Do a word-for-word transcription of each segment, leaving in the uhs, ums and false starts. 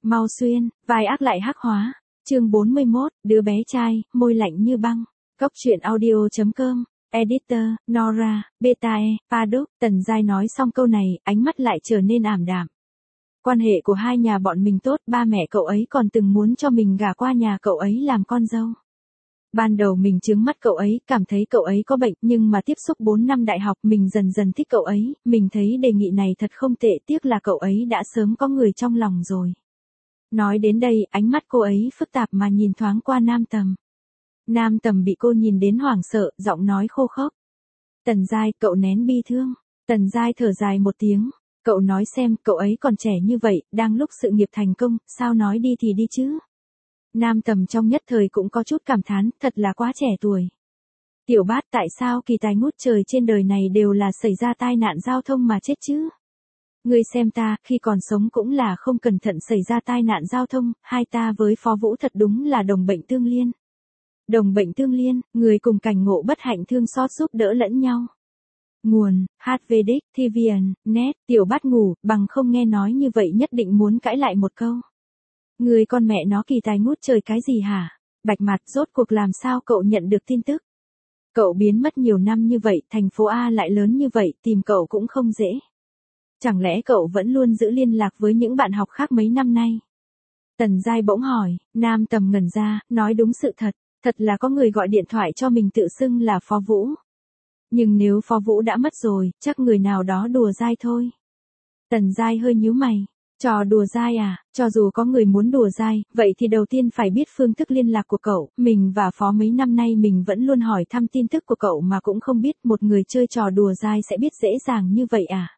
Mau xuyên, vai ác lại hắc hóa. Chương bốn mươi mốt, đứa bé trai, môi lạnh như băng. Cốc truyện audio chấm com. Editor, Nora, Betae, Paddock. Tần Giai nói xong câu này, ánh mắt lại trở nên ảm đạm. Quan hệ của hai nhà bọn mình tốt, ba mẹ cậu ấy còn từng muốn cho mình gả qua nhà cậu ấy làm con dâu. Ban đầu mình trướng mắt cậu ấy, cảm thấy cậu ấy có bệnh, nhưng mà tiếp xúc bốn năm đại học mình dần dần thích cậu ấy, mình thấy đề nghị này thật không tệ, tiếc là cậu ấy đã sớm có người trong lòng rồi. Nói đến đây, ánh mắt cô ấy phức tạp mà nhìn thoáng qua Nam Tầm. Nam Tầm bị cô nhìn đến hoảng sợ, giọng nói khô khốc. Tần Giai, cậu nén bi thương. Tần Giai thở dài một tiếng. Cậu nói xem, cậu ấy còn trẻ như vậy, đang lúc sự nghiệp thành công, sao nói đi thì đi chứ. Nam Tầm trong nhất thời cũng có chút cảm thán, thật là quá trẻ tuổi. Tiểu Bát, tại sao kỳ tài ngút trời trên đời này đều là xảy ra tai nạn giao thông mà chết chứ? Ngươi xem ta, khi còn sống cũng là không cẩn thận xảy ra tai nạn giao thông, hai ta với Phó Vũ thật đúng là đồng bệnh tương liên. Đồng bệnh tương liên, người cùng cảnh ngộ bất hạnh thương xót giúp đỡ lẫn nhau. Nguồn, hát vê đích, tê vê en, net, Tiểu Bát ngủ, bằng không nghe nói như vậy nhất định muốn cãi lại một câu. Người con mẹ nó kỳ tài ngút trời cái gì hả? Bạch Mặt, rốt cuộc làm sao cậu nhận được tin tức? Cậu biến mất nhiều năm như vậy, thành phố A lại lớn như vậy, tìm cậu cũng không dễ. Chẳng lẽ cậu vẫn luôn giữ liên lạc với những bạn học khác mấy năm nay? Tần Giai bỗng hỏi. Nam Tầm ngẩn ra, nói đúng sự thật, thật là có người gọi điện thoại cho mình tự xưng là Phó Vũ. Nhưng nếu Phó Vũ đã mất rồi, chắc người nào đó đùa dai thôi. Tần Giai hơi nhíu mày. Trò đùa dai à, cho dù có người muốn đùa dai, vậy thì đầu tiên phải biết phương thức liên lạc của cậu, mình và Phó mấy năm nay mình vẫn luôn hỏi thăm tin tức của cậu mà cũng không biết một người chơi trò đùa dai sẽ biết dễ dàng như vậy à.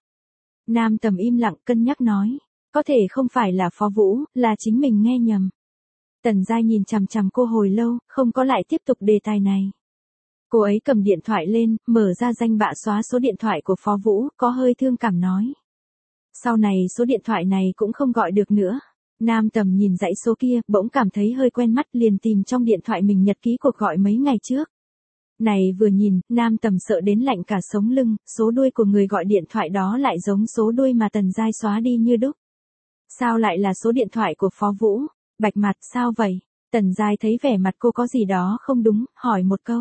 Nam Tầm im lặng cân nhắc nói, có thể không phải là Phó Vũ, là chính mình nghe nhầm. Tần Giai nhìn chằm chằm cô hồi lâu, không có lại tiếp tục đề tài này. Cô ấy cầm điện thoại lên, mở ra danh bạ xóa số điện thoại của Phó Vũ, có hơi thương cảm nói. Sau này số điện thoại này cũng không gọi được nữa. Nam Tầm nhìn dãy số kia, bỗng cảm thấy hơi quen mắt, liền tìm trong điện thoại mình nhật ký cuộc gọi mấy ngày trước. Này vừa nhìn, Nam Tầm sợ đến lạnh cả sống lưng, số đuôi của người gọi điện thoại đó lại giống số đuôi mà Tần Giai xóa đi như đúc. Sao lại là số điện thoại của Phó Vũ? Bạch Mặt, sao vậy? Tần Giai thấy vẻ mặt cô có gì đó không đúng, hỏi một câu.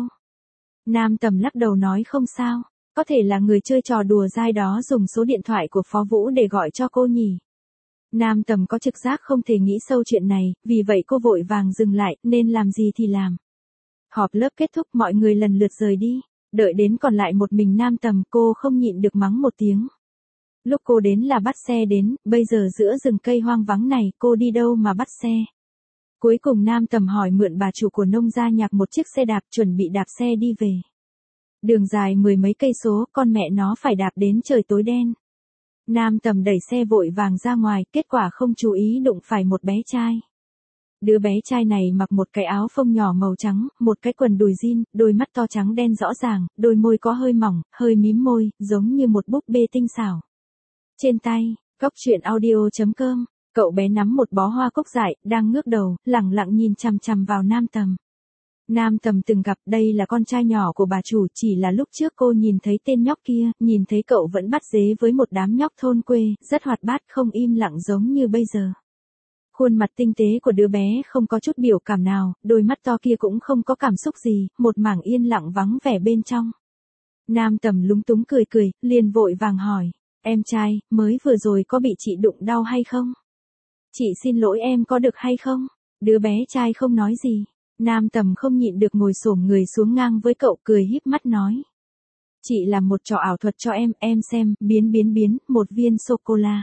Nam Tầm lắc đầu nói không sao, có thể là người chơi trò đùa dai đó dùng số điện thoại của Phó Vũ để gọi cho cô nhỉ. Nam Tầm có trực giác không thể nghĩ sâu chuyện này, vì vậy cô vội vàng dừng lại, nên làm gì thì làm. Họp lớp kết thúc, mọi người lần lượt rời đi, đợi đến còn lại một mình Nam Tầm, cô không nhịn được mắng một tiếng. Lúc cô đến là bắt xe đến, bây giờ giữa rừng cây hoang vắng này, cô đi đâu mà bắt xe? Cuối cùng Nam Tầm hỏi mượn bà chủ của nông gia nhạc một chiếc xe đạp, chuẩn bị đạp xe đi về. Đường dài mười mấy cây số, con mẹ nó phải đạp đến trời tối đen. Nam Tầm đẩy xe vội vàng ra ngoài, kết quả không chú ý đụng phải một bé trai. Đứa bé trai này mặc một cái áo phông nhỏ màu trắng, một cái quần đùi jean, đôi mắt to trắng đen rõ ràng, đôi môi có hơi mỏng, hơi mím môi, giống như một búp bê tinh xảo. Trên tay, cốc truyện audio chấm com, cậu bé nắm một bó hoa cúc dại, đang ngước đầu, lẳng lặng nhìn chằm chằm vào Nam Tầm. Nam Tầm từng gặp, đây là con trai nhỏ của bà chủ, chỉ là lúc trước cô nhìn thấy tên nhóc kia, nhìn thấy cậu vẫn bắt dế với một đám nhóc thôn quê, rất hoạt bát, không im lặng giống như bây giờ. Khuôn mặt tinh tế của đứa bé không có chút biểu cảm nào, đôi mắt to kia cũng không có cảm xúc gì, một mảng yên lặng vắng vẻ bên trong. Nam Tầm lúng túng cười cười, liền vội vàng hỏi, em trai, mới vừa rồi có bị chị đụng đau hay không? Chị xin lỗi em có được hay không? Đứa bé trai không nói gì. Nam Tầm không nhịn được ngồi xổm người xuống ngang với cậu, cười híp mắt nói. Chị làm một trò ảo thuật cho em, em xem, biến biến biến, một viên sô-cô-la.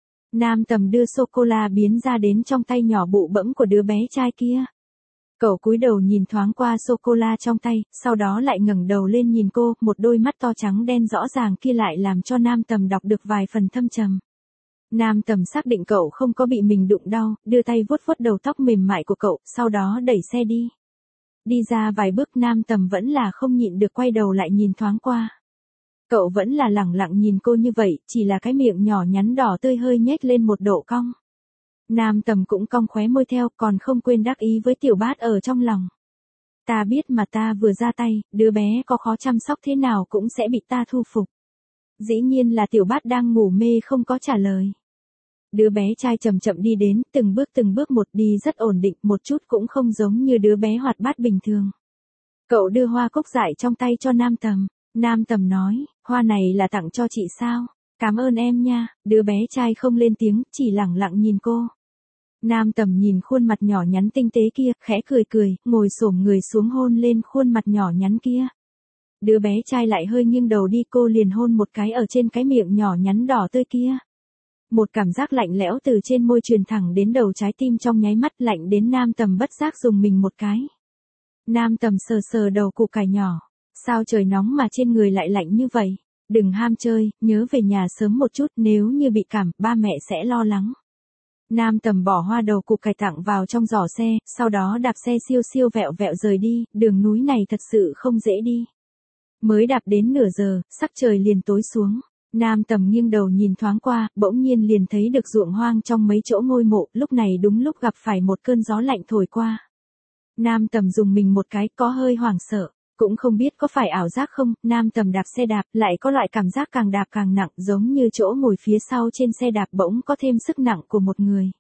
Nam Tầm đưa sô-cô-la biến ra đến trong tay nhỏ bụ bẫm của đứa bé trai kia. Cậu cúi đầu nhìn thoáng qua sô-cô-la trong tay, sau đó lại ngẩng đầu lên nhìn cô, một đôi mắt to trắng đen rõ ràng kia lại làm cho Nam Tầm đọc được vài phần thâm trầm. Nam Tầm xác định cậu không có bị mình đụng đau, đưa tay vuốt vuốt đầu tóc mềm mại của cậu, sau đó đẩy xe đi. Đi ra vài bước Nam Tầm vẫn là không nhịn được quay đầu lại nhìn thoáng qua. Cậu vẫn là lẳng lặng nhìn cô như vậy, chỉ là cái miệng nhỏ nhắn đỏ tươi hơi nhếch lên một độ cong. Nam Tầm cũng cong khóe môi theo, còn không quên đắc ý với Tiểu Bát ở trong lòng. Ta biết mà, ta vừa ra tay, đứa bé có khó chăm sóc thế nào cũng sẽ bị ta thu phục. Dĩ nhiên là Tiểu Bát đang ngủ mê không có trả lời. Đứa bé trai chậm chậm đi đến, từng bước từng bước một đi rất ổn định, một chút cũng không giống như đứa bé hoạt bát bình thường. Cậu đưa hoa cúc dại trong tay cho Nam Tầm. Nam Tầm nói, hoa này là tặng cho chị sao? Cảm ơn em nha. Đứa bé trai không lên tiếng, chỉ lẳng lặng nhìn cô. Nam Tầm nhìn khuôn mặt nhỏ nhắn tinh tế kia, khẽ cười cười, ngồi xổm người xuống hôn lên khuôn mặt nhỏ nhắn kia. Đứa bé trai lại hơi nghiêng đầu đi, cô liền hôn một cái ở trên cái miệng nhỏ nhắn đỏ tươi kia. Một cảm giác lạnh lẽo từ trên môi truyền thẳng đến đầu trái tim, trong nháy mắt lạnh đến Nam Tầm bất giác dùng mình một cái. Nam Tầm sờ sờ đầu củ cải nhỏ. Sao trời nóng mà trên người lại lạnh như vậy? Đừng ham chơi, nhớ về nhà sớm một chút, nếu như bị cảm, ba mẹ sẽ lo lắng. Nam Tầm bỏ hoa đầu củ cải tặng vào trong giỏ xe, sau đó đạp xe siêu siêu vẹo vẹo rời đi, đường núi này thật sự không dễ đi. Mới đạp đến nửa giờ, sắc trời liền tối xuống. Nam Tầm nghiêng đầu nhìn thoáng qua, bỗng nhiên liền thấy được ruộng hoang trong mấy chỗ ngôi mộ, lúc này đúng lúc gặp phải một cơn gió lạnh thổi qua. Nam Tầm dùng mình một cái, có hơi hoảng sợ, cũng không biết có phải ảo giác không, Nam Tầm đạp xe đạp, lại có loại cảm giác càng đạp càng nặng, giống như chỗ ngồi phía sau trên xe đạp bỗng có thêm sức nặng của một người.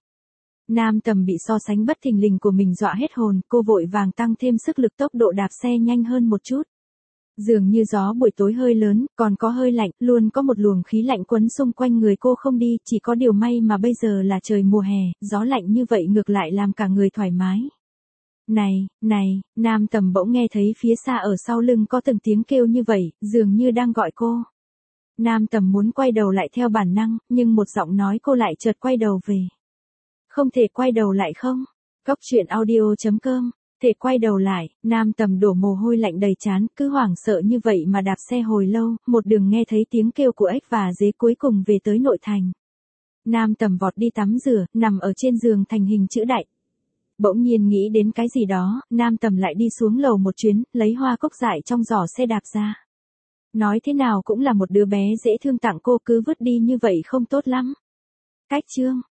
Nam Tầm bị so sánh bất thình lình của mình dọa hết hồn, cô vội vàng tăng thêm sức lực, tốc độ đạp xe nhanh hơn một chút. Dường như gió buổi tối hơi lớn, còn có hơi lạnh, luôn có một luồng khí lạnh quấn xung quanh người cô không đi, chỉ có điều may mà bây giờ là trời mùa hè, gió lạnh như vậy ngược lại làm cả người thoải mái. Này, này, Nam Tầm bỗng nghe thấy phía xa ở sau lưng có từng tiếng kêu như vậy, dường như đang gọi cô. Nam Tầm muốn quay đầu lại theo bản năng, nhưng một giọng nói cô lại chợt quay đầu về. Không thể quay đầu lại không? Cốc truyện audio chấm com. Thể quay đầu lại, Nam Tầm đổ mồ hôi lạnh đầy trán, cứ hoảng sợ như vậy mà đạp xe hồi lâu, một đường nghe thấy tiếng kêu của ếch và dế, cuối cùng về tới nội thành. Nam Tầm vọt đi tắm rửa, nằm ở trên giường thành hình chữ đại. Bỗng nhiên nghĩ đến cái gì đó, Nam Tầm lại đi xuống lầu một chuyến, lấy hoa cúc dại trong giỏ xe đạp ra. Nói thế nào cũng là một đứa bé dễ thương tặng cô, cứ vứt đi như vậy không tốt lắm. Cách chương